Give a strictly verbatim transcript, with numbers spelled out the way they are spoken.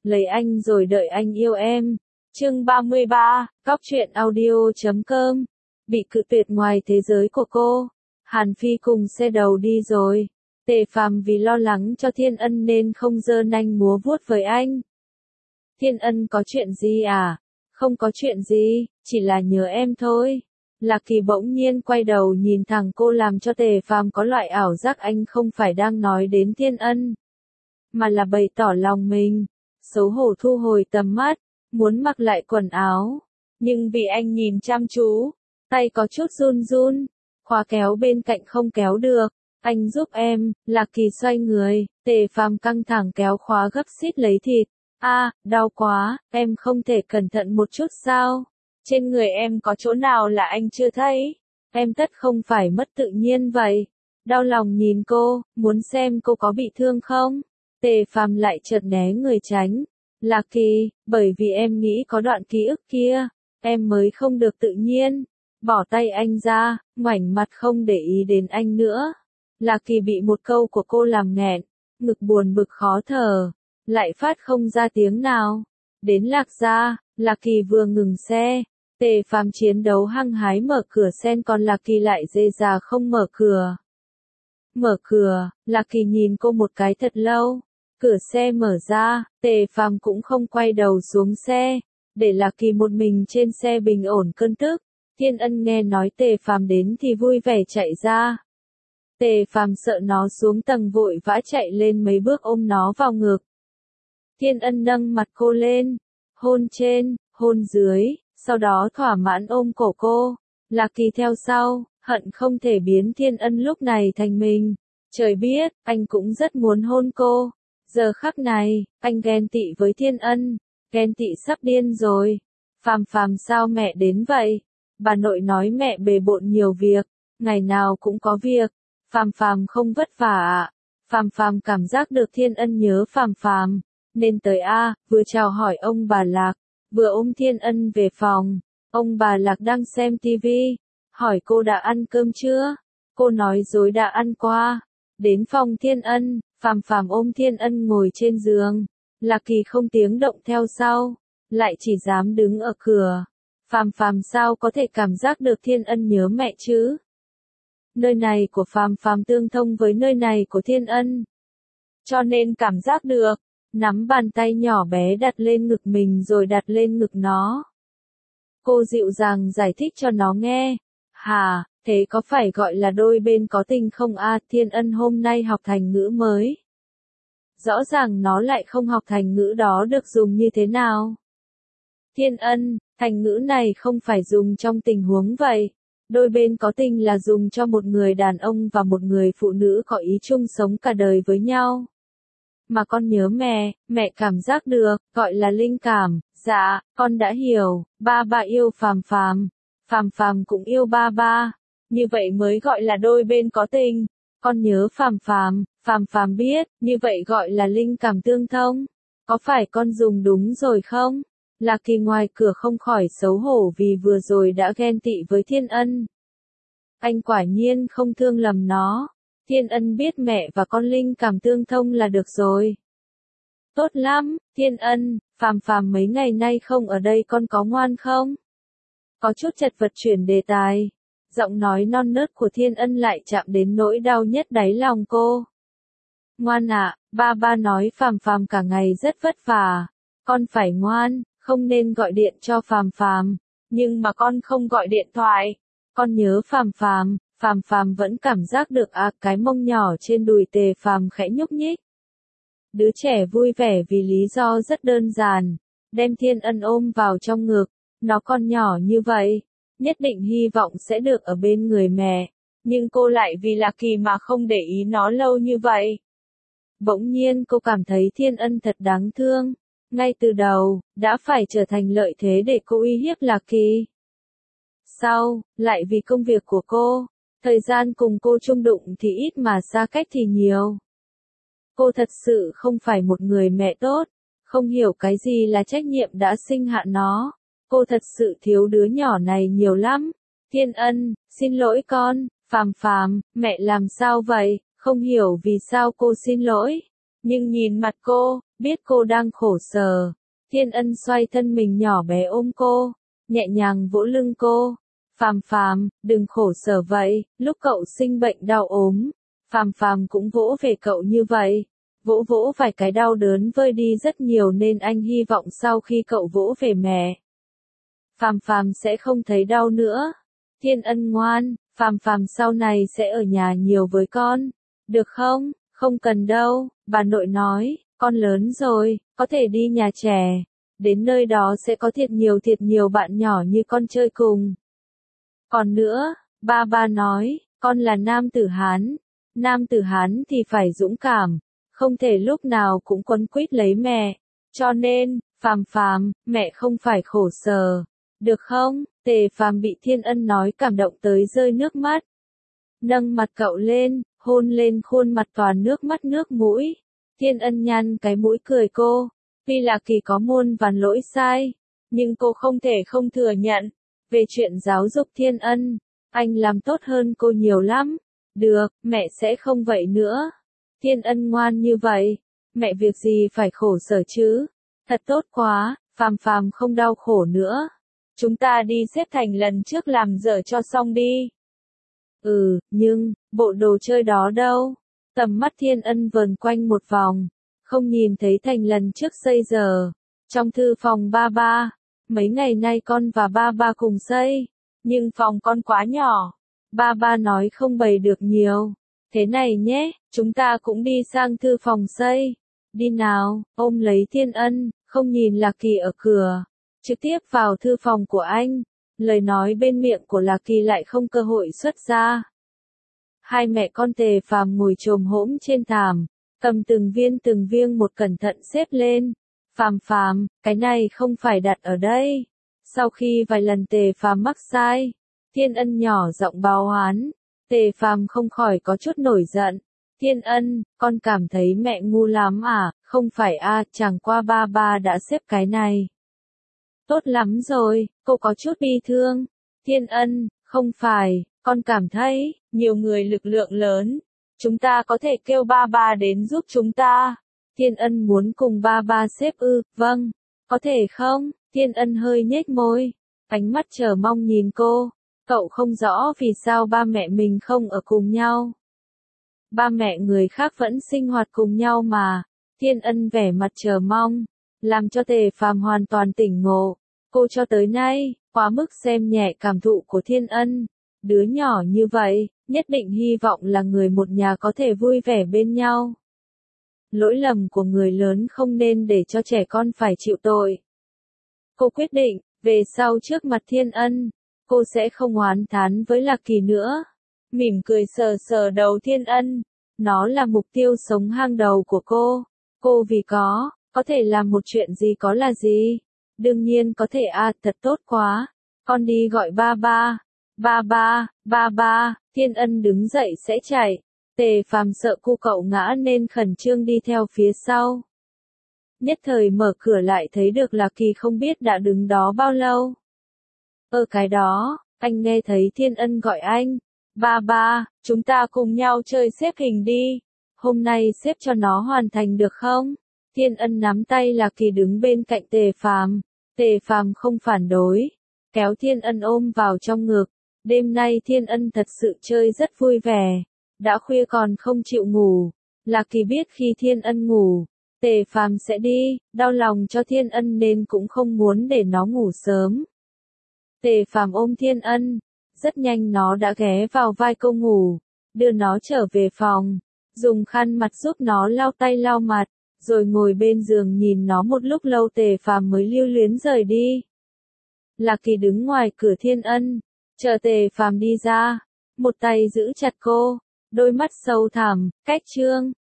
lấy anh rồi đợi anh yêu em. Chương ba mươi ba, Góc truyện audio chấm com. Bị cự tuyệt ngoài thế giới của cô. Hàn Phi cùng xe đầu đi rồi. Tề Phàm vì lo lắng cho Thiên Ân nên không giơ nanh múa vuốt với anh. Thiên Ân có chuyện gì à? Không có chuyện gì, chỉ là nhớ em thôi. Lạc Kỳ bỗng nhiên quay đầu nhìn thẳng cô làm cho Tề Phàm có loại ảo giác anh không phải đang nói đến Thiên Ân, mà là bày tỏ lòng mình. Xấu hổ thu hồi tầm mắt, muốn mặc lại quần áo, nhưng vì anh nhìn chăm chú, tay có chút run run, khóa kéo bên cạnh không kéo được. Anh giúp em. Lạc Kỳ xoay người, Tề Phàm căng thẳng kéo khóa gấp xít lấy thịt. A, đau quá, em không thể cẩn thận một chút sao? Trên người em có chỗ nào là anh chưa thấy? Em tất không phải mất tự nhiên vậy. Đau lòng nhìn cô, muốn xem cô có bị thương không? Tề Phàm lại chợt né người tránh. Lạc Kỳ, bởi vì em nghĩ có đoạn ký ức kia, em mới không được tự nhiên. Bỏ tay anh ra, ngoảnh mặt không để ý đến anh nữa. Lạc Kỳ bị một câu của cô làm nghẹn, ngực buồn bực khó thở, lại phát không ra tiếng nào. Đến Lạc gia, Lạc Kỳ vừa ngừng xe, Tề Phàm chiến đấu hăng hái mở cửa sen còn Lạc Kỳ lại dê già không mở cửa. Mở cửa, Lạc Kỳ nhìn cô một cái thật lâu. Cửa xe mở ra, Tề Phàm cũng không quay đầu xuống xe, để Lạc Kỳ một mình trên xe bình ổn cơn tức. Thiên Ân nghe nói Tề Phàm đến thì vui vẻ chạy ra. Tề Phàm sợ nó xuống tầng vội vã chạy lên mấy bước ôm nó vào ngực. Thiên Ân nâng mặt cô lên, hôn trên, hôn dưới, sau đó thỏa mãn ôm cổ cô. Lạc Kỳ theo sau, hận không thể biến Thiên Ân lúc này thành mình. Trời biết, anh cũng rất muốn hôn cô. Giờ khắc này, anh ghen tị với Thiên Ân, ghen tị sắp điên rồi. Phàm Phàm sao mẹ đến vậy? Bà nội nói mẹ bề bộn nhiều việc, ngày nào cũng có việc. Phàm Phàm không vất vả ạ. Phàm Phàm cảm giác được Thiên Ân nhớ Phàm Phàm, nên tới a, vừa chào hỏi ông bà Lạc, vừa ôm Thiên Ân về phòng. Ông bà Lạc đang xem tivi, hỏi cô đã ăn cơm chưa? Cô nói dối đã ăn qua. Đến phòng Thiên Ân, Phàm Phàm ôm Thiên Ân ngồi trên giường. Lạc Kỳ không tiếng động theo sau, lại chỉ dám đứng ở cửa. Phàm Phàm sao có thể cảm giác được Thiên Ân nhớ mẹ chứ? Nơi này của Phàm Phàm tương thông với nơi này của Thiên Ân, cho nên cảm giác được. Nắm bàn tay nhỏ bé đặt lên ngực mình rồi đặt lên ngực nó. Cô dịu dàng giải thích cho nó nghe. Hà, thế có phải gọi là đôi bên có tình không a? Thiên Ân hôm nay học thành ngữ mới. Rõ ràng nó lại không học thành ngữ đó được dùng như thế nào. Thiên Ân, thành ngữ này không phải dùng trong tình huống vậy. Đôi bên có tình là dùng cho một người đàn ông và một người phụ nữ có ý chung sống cả đời với nhau. Mà con nhớ mẹ, mẹ cảm giác được, gọi là linh cảm. Dạ, con đã hiểu, ba ba yêu Phàm Phàm, Phàm Phàm cũng yêu ba ba, như vậy mới gọi là đôi bên có tình. Con nhớ Phàm Phàm, Phàm Phàm biết, như vậy gọi là linh cảm tương thông. Có phải con dùng đúng rồi không? Lạc Kỳ ngoài cửa không khỏi xấu hổ vì vừa rồi đã ghen tị với Thiên Ân. Anh quả nhiên không thương lầm nó. Thiên Ân biết mẹ và con linh cảm tương thông là được rồi. Tốt lắm, Thiên Ân, Phàm Phàm mấy ngày nay không ở đây con có ngoan không? Có chút chật vật chuyển đề tài. Giọng nói non nớt của Thiên Ân lại chạm đến nỗi đau nhất đáy lòng cô. Ngoan ạ, ba ba nói Phàm Phàm cả ngày rất vất vả. Con phải ngoan, không nên gọi điện cho Phàm Phàm. Nhưng mà con không gọi điện thoại. Con nhớ Phàm Phàm. Phàm Phàm vẫn cảm giác được à, cái mông nhỏ trên đùi Tề Phàm khẽ nhúc nhích. Đứa trẻ vui vẻ vì lý do rất đơn giản, đem Thiên Ân ôm vào trong ngực. Nó còn nhỏ như vậy, nhất định hy vọng sẽ được ở bên người mẹ, nhưng cô lại vì Lạc Kỳ mà không để ý nó lâu như vậy. Bỗng nhiên cô cảm thấy Thiên Ân thật đáng thương, ngay từ đầu, đã phải trở thành lợi thế để cô uy hiếp Lạc Kỳ. Sau, lại vì công việc của cô, thời gian cùng cô chung đụng thì ít mà xa cách thì nhiều. Cô thật sự không phải một người mẹ tốt, không hiểu cái gì là trách nhiệm đã sinh hạ nó. Cô thật sự thiếu đứa nhỏ này nhiều lắm. Thiên Ân, xin lỗi con. Phàm Phàm, mẹ làm sao vậy? Không hiểu vì sao cô xin lỗi. Nhưng nhìn mặt cô, Biết cô đang khổ sở, Thiên Ân xoay thân mình nhỏ bé ôm cô, nhẹ nhàng vỗ lưng cô. Phàm Phàm, đừng khổ sở vậy, lúc cậu sinh bệnh đau ốm, Phàm Phàm cũng vỗ về cậu như vậy. Vỗ vỗ vài cái đau đớn vơi đi rất nhiều nên anh hy vọng sau khi cậu vỗ về mẹ, Phàm Phàm sẽ không thấy đau nữa. Thiên Ân ngoan, Phàm Phàm sau này sẽ ở nhà nhiều với con, được không? Không cần đâu, bà nội nói, con lớn rồi, có thể đi nhà trẻ, đến nơi đó sẽ có thiệt nhiều thiệt nhiều bạn nhỏ như con chơi cùng. Còn nữa, ba ba nói, con là nam tử Hán, nam tử Hán thì phải dũng cảm, không thể lúc nào cũng quấn quýt lấy mẹ, cho nên, Phàm Phàm, mẹ không phải khổ sở, được không? Tề Phàm bị Thiên Ân nói cảm động tới rơi nước mắt. Nâng mặt cậu lên, hôn lên khuôn mặt toàn nước mắt nước mũi. Thiên Ân nhăn cái mũi cười cô. Tuy là Kỳ có muôn vàn lỗi sai, nhưng cô không thể không thừa nhận. Về chuyện giáo dục Thiên Ân, anh làm tốt hơn cô nhiều lắm. Được, mẹ sẽ không vậy nữa. Thiên Ân ngoan như vậy, mẹ việc gì phải khổ sở chứ? Thật tốt quá, Phàm Phàm không đau khổ nữa. Chúng ta đi xếp thành lần trước làm dở cho xong đi. Ừ, nhưng, bộ đồ chơi đó đâu? Tầm mắt Thiên Ân vờn quanh một vòng, không nhìn thấy thành lần trước xây giờ. Trong thư phòng ba ba, mấy ngày nay con và ba ba cùng xây, nhưng phòng con quá nhỏ. Ba ba nói không bày được nhiều. Thế này nhé, chúng ta cũng đi sang thư phòng xây. Đi nào, ôm lấy Thiên Ân, không nhìn Lạc Kỳ ở cửa. Trực tiếp vào thư phòng của anh, lời nói bên miệng của Lạc Kỳ lại không cơ hội xuất ra. Hai mẹ con Tề Phàm ngồi chồm hổm trên thảm, cầm từng viên từng viên một cẩn thận xếp lên. Phàm Phàm, cái này không phải đặt ở đây. Sau khi vài lần Tề Phàm mắc sai, Thiên Ân nhỏ giọng báo oán, Tề Phàm không khỏi có chút nổi giận. Thiên Ân, con cảm thấy mẹ ngu lắm à? Không phải a, à, chẳng qua ba ba đã xếp cái này. Tốt lắm rồi, cô có chút bi thương. Thiên Ân, không phải, con cảm thấy, nhiều người lực lượng lớn. Chúng ta có thể kêu ba ba đến giúp chúng ta. Thiên Ân muốn cùng ba ba xếp ư, vâng, có thể không? Thiên Ân hơi nhếch môi, ánh mắt chờ mong nhìn cô. Cậu không rõ vì sao ba mẹ mình không ở cùng nhau. Ba mẹ người khác vẫn sinh hoạt cùng nhau mà. Thiên Ân vẻ mặt chờ mong, làm cho Tề Phàm hoàn toàn tỉnh ngộ. Cô cho tới nay, quá mức xem nhẹ cảm thụ của Thiên Ân. Đứa nhỏ như vậy, nhất định hy vọng là người một nhà có thể vui vẻ bên nhau. Lỗi lầm của người lớn không nên để cho trẻ con phải chịu tội. Cô quyết định, về sau trước mặt Thiên Ân, cô sẽ không oán thán với Lạc Kỳ nữa. Mỉm cười sờ sờ đầu Thiên Ân, nó là mục tiêu sống hàng đầu của cô. Cô vì có, có thể làm một chuyện gì có là gì. Đương nhiên có thể à, thật tốt quá. Con đi gọi ba ba. Ba ba, ba ba, Thiên Ân đứng dậy sẽ chạy. Tề Phàm sợ cô cậu ngã nên khẩn trương đi theo phía sau. Nhất thời mở cửa lại thấy được Lạc Kỳ không biết đã đứng đó bao lâu. Ở cái đó, anh nghe thấy Thiên Ân gọi anh. Ba ba, chúng ta cùng nhau chơi xếp hình đi. Hôm nay xếp cho nó hoàn thành được không? Thiên Ân nắm tay Lạc Kỳ đứng bên cạnh Tề Phàm. Tề Phàm không phản đối, kéo Thiên Ân ôm vào trong ngực. Đêm nay Thiên Ân thật sự chơi rất vui vẻ. Đã khuya còn không chịu ngủ. Lạc Kỳ biết khi Thiên Ân ngủ, Tề Phàm sẽ đi, đau lòng cho Thiên Ân nên cũng không muốn để nó ngủ sớm. Tề Phàm ôm Thiên Ân, rất nhanh nó đã ghé vào vai cô ngủ, đưa nó trở về phòng, dùng khăn mặt giúp nó lau tay lau mặt, rồi ngồi bên giường nhìn nó một lúc lâu Tề Phàm mới lưu luyến rời đi. Lạc Kỳ đứng ngoài cửa Thiên Ân, chờ Tề Phàm đi ra, một tay giữ chặt cô, đôi mắt sâu thẳm, cách trương.